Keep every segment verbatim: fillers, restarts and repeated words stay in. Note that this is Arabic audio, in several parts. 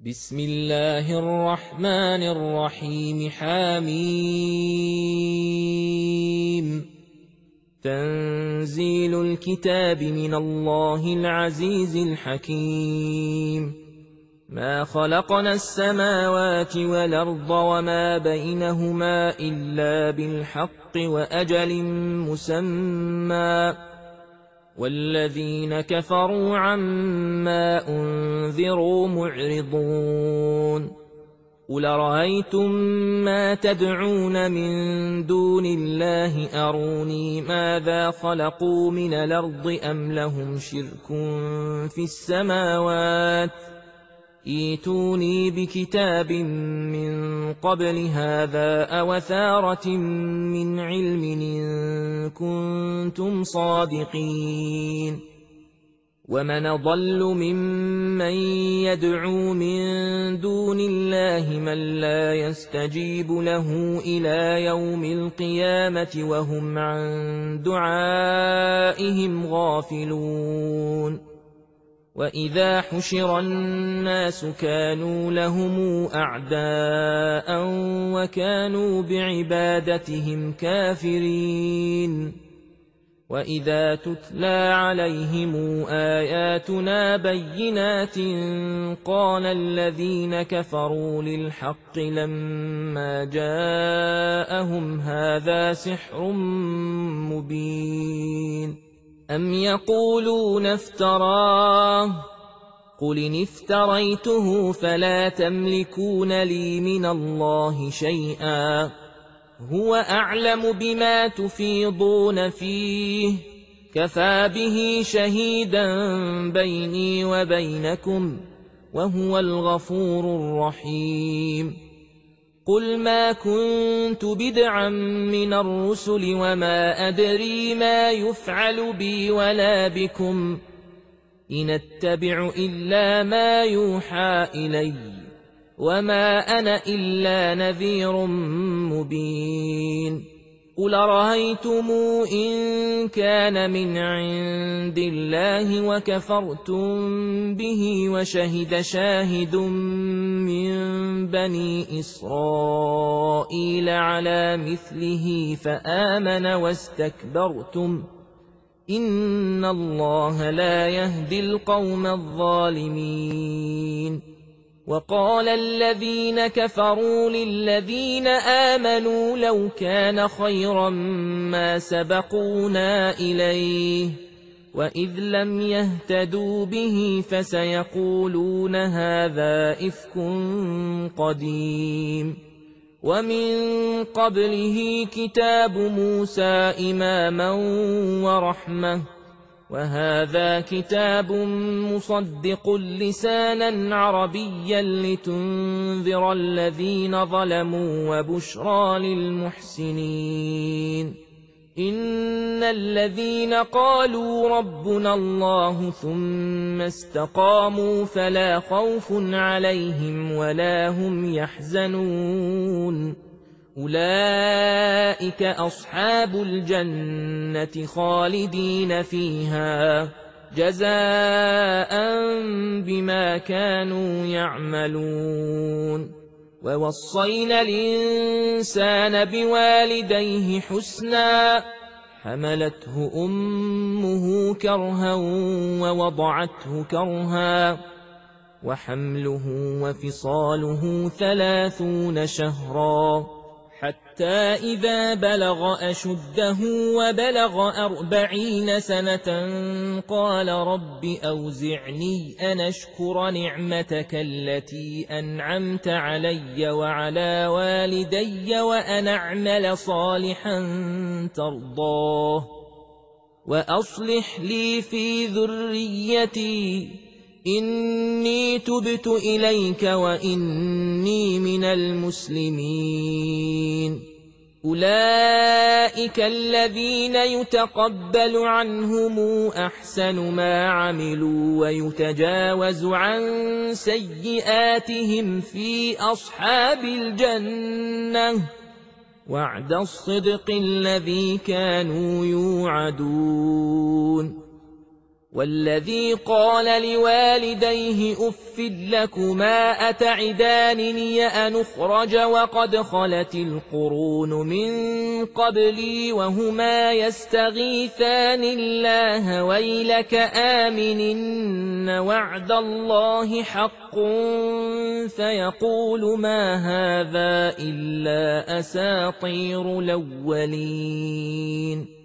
بسم الله الرحمن الرحيم. حميم. تنزيل الكتاب من الله العزيز الحكيم. ما خلقنا السماوات والأرض وما بينهما إلا بالحق وأجل مسمى، والذين كفروا عما أنذروا معرضون. قل رأيتم ما تدعون من دون الله أروني ماذا خلقوا من الأرض أم لهم شرك في السماوات، ائتوني بكتاب من قبل هذا أو أثارة من علم إن كنتم صادقين. ومن ضل ممن يدعو من دون الله من لا يستجيب له إلى يوم القيامة وهم عن دعائهم غافلون. وإذا حشر الناس كانوا لهم أعداء وكانوا بعبادتهم كافرين. وإذا تتلى عليهم آياتنا بينات قال الذين كفروا للحق لما جاءهم هذا سحر مبين. أم يقولون افتراه، قل إن افتريته فلا تملكون لي من الله شيئا، هو أعلم بما تفيضون فيه، كفى به شهيدا بيني وبينكم، وهو الغفور الرحيم. قل ما كنت بدعا من الرسل وما أدري ما يفعل بي ولا بكم، إن أتبع إلا ما يوحى إلي، وما أنا إلا نذير مبين. قل رأيتم إن كان من عند الله وكفرتم به وشهد شاهد من بني إسرائيل على مثله فآمن واستكبرتم، إن الله لا يهدي القوم الظالمين. وقال الذين كفروا للذين آمنوا لو كان خيرا ما سبقونا إليه، وإذ لم يهتدوا به فسيقولون هذا إفك قديم. ومن قبله كتاب موسى إماما ورحمة، وهذا كتاب مصدق لسانا عربيا لتنذر الذين ظلموا وبشرى للمحسنين. إن الذين قالوا ربنا الله ثم استقاموا فلا خوف عليهم ولا هم يحزنون، أولئك أصحاب الجنة خالدين فيها جزاء بما كانوا يعملون. ووصينا الإنسان بوالديه حسنا، حملته أمه كرها ووضعته كرها، وحمله وفصاله ثلاثون شهرا، حتى إذا بلغ أشده وبلغ أربعين سنة قال رب أوزعني أن أشكر نعمتك التي أنعمت علي وعلى والدي وأن أعمل صالحا ترضاه، وأصلح لي في ذريتي إني تبت إليك وإني من المسلمين. أولئك الذين يتقبل عنهم أحسن ما عملوا ويتجاوز عن سيئاتهم في أصحاب الجنة، وعد الصدق الذي كانوا يوعدون. والذي قال لوالديه أف لكما أتعدانني أن أخرج وقد خلت القرون من قبلي وهما يستغيثان الله ويلك آمنن وعد الله حق فيقول ما هذا إلا أساطير الأولين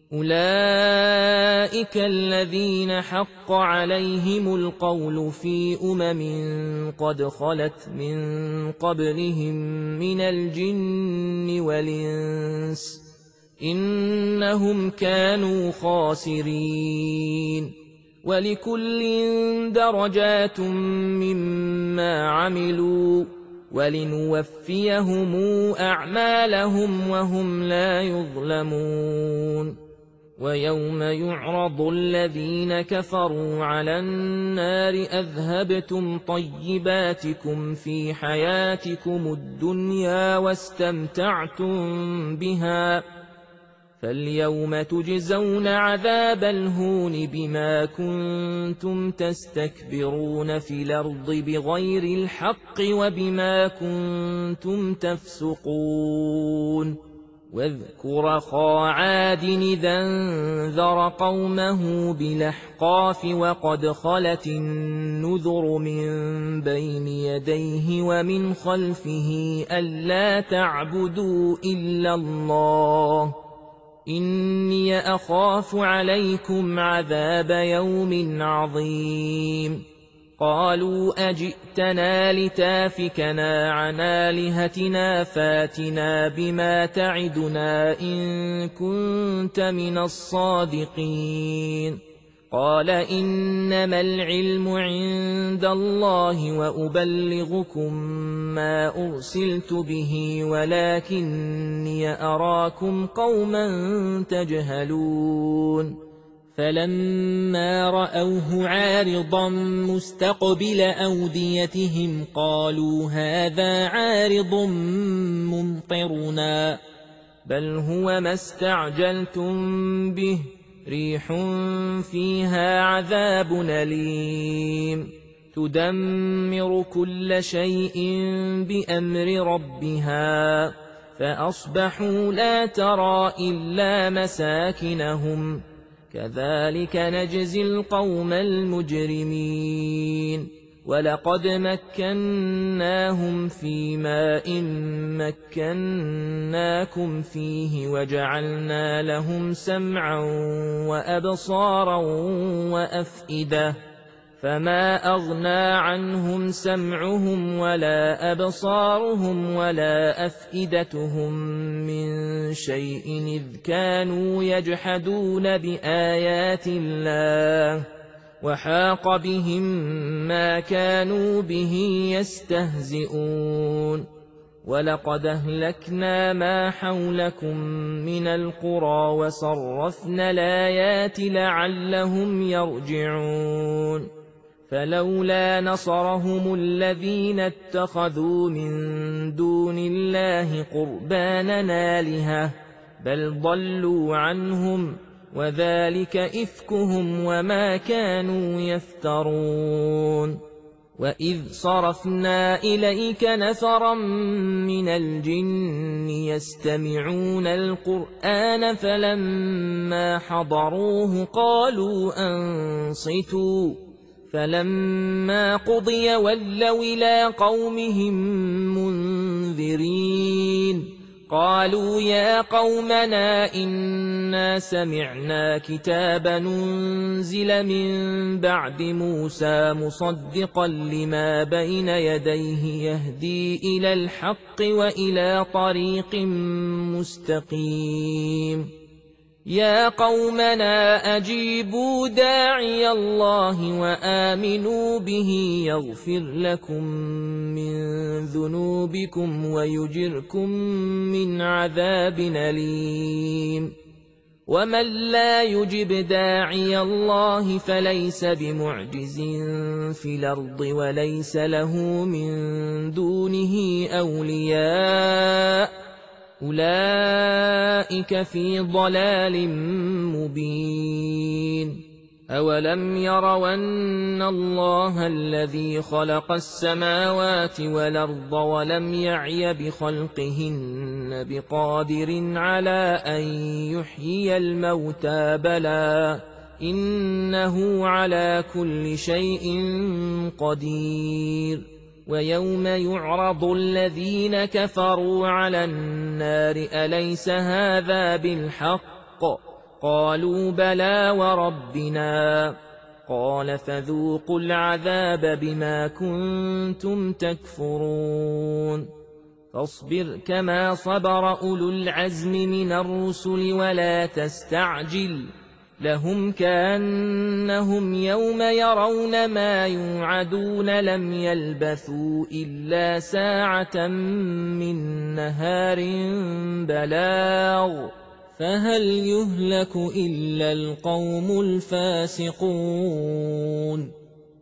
أولئك الذين حق عليهم القول في أمم قد خلت من قبلهم من الجن والإنس إنهم كانوا خاسرين ولكل درجات مما عملوا ولنوفيهم أعمالهم وهم لا يظلمون ويوم يعرض الذين كفروا على النار أذهبتم طيباتكم في حياتكم الدنيا واستمتعتم بها فاليوم تجزون عذاب الهون بما كنتم تستكبرون في الأرض بغير الحق وبما كنتم تفسقون واذكر أخا عاد إذا انذر قومه بالأحقاف وقد خلت النذر من بين يديه ومن خلفه ألا تعبدوا إلا الله إني أخاف عليكم عذاب يوم عظيم قالوا أجئتنا لتافكنا عن آلهتنا فاتنا بما تعدنا إن كنت من الصادقين قال إنما العلم عند الله وأبلغكم ما أرسلت به ولكني أراكم قوما تجهلون فلما رأوه عارضا مستقبل أوديتهم قالوا هذا عارض ممطرنا بل هو ما استعجلتم به ريح فيها عذاب أليم تدمر كل شيء بأمر ربها فأصبحوا لا ترى إلا مساكنهم كذلك نجزي القوم المجرمين ولقد مكناهم في ماء مكناكم فيه وجعلنا لهم سمعا وأبصارا وأفئدة فما أغنى عنهم سمعهم ولا أبصارهم ولا أفئدتهم من شيء إذ كانوا يجحدون بآيات الله وحاق بهم ما كانوا به يستهزئون ولقد أهلكنا ما حولكم من القرى وصرفنا الآيات لعلهم يرجعون فلولا نصرهم الذين اتخذوا من دون الله قربانا آلهة بل ضلوا عنهم وذلك إفكهم وما كانوا يفترون وإذ صرفنا إليك نفرا من الجن يستمعون القرآن فلما حضروه قالوا أنصتوا فلما قضي ولوا إلى قومهم منذرين قالوا يا قومنا إنا سمعنا كتابا أنزل من بعد موسى مصدقا لما بين يديه يهدي إلى الحق وإلى طريق مستقيم يا قومنا أجيبوا داعي الله وآمنوا به يغفر لكم من ذنوبكم ويجركم من عذاب أليم ومن لا يجب داعي الله فليس بمعجز في الأرض وليس له من دونه أولياء أولئك في ضلال مبين أولم يروا أن الله الذي خلق السماوات والأرض ولم يعي بخلقهن بقادر على أن يحيي الموتى بلى إنه على كل شيء قدير ويوم يعرض الذين كفروا على النار أليس هذا بالحق قالوا بلى وربنا قال فذوقوا العذاب بما كنتم تكفرون فاصبر كما صبر أولو العزم من الرسل ولا تستعجل لهم كأنهم يوم يرون ما يوعدون لم يلبثوا إلا ساعة من نهار بلاغ فهل يهلك إلا القوم الفاسقون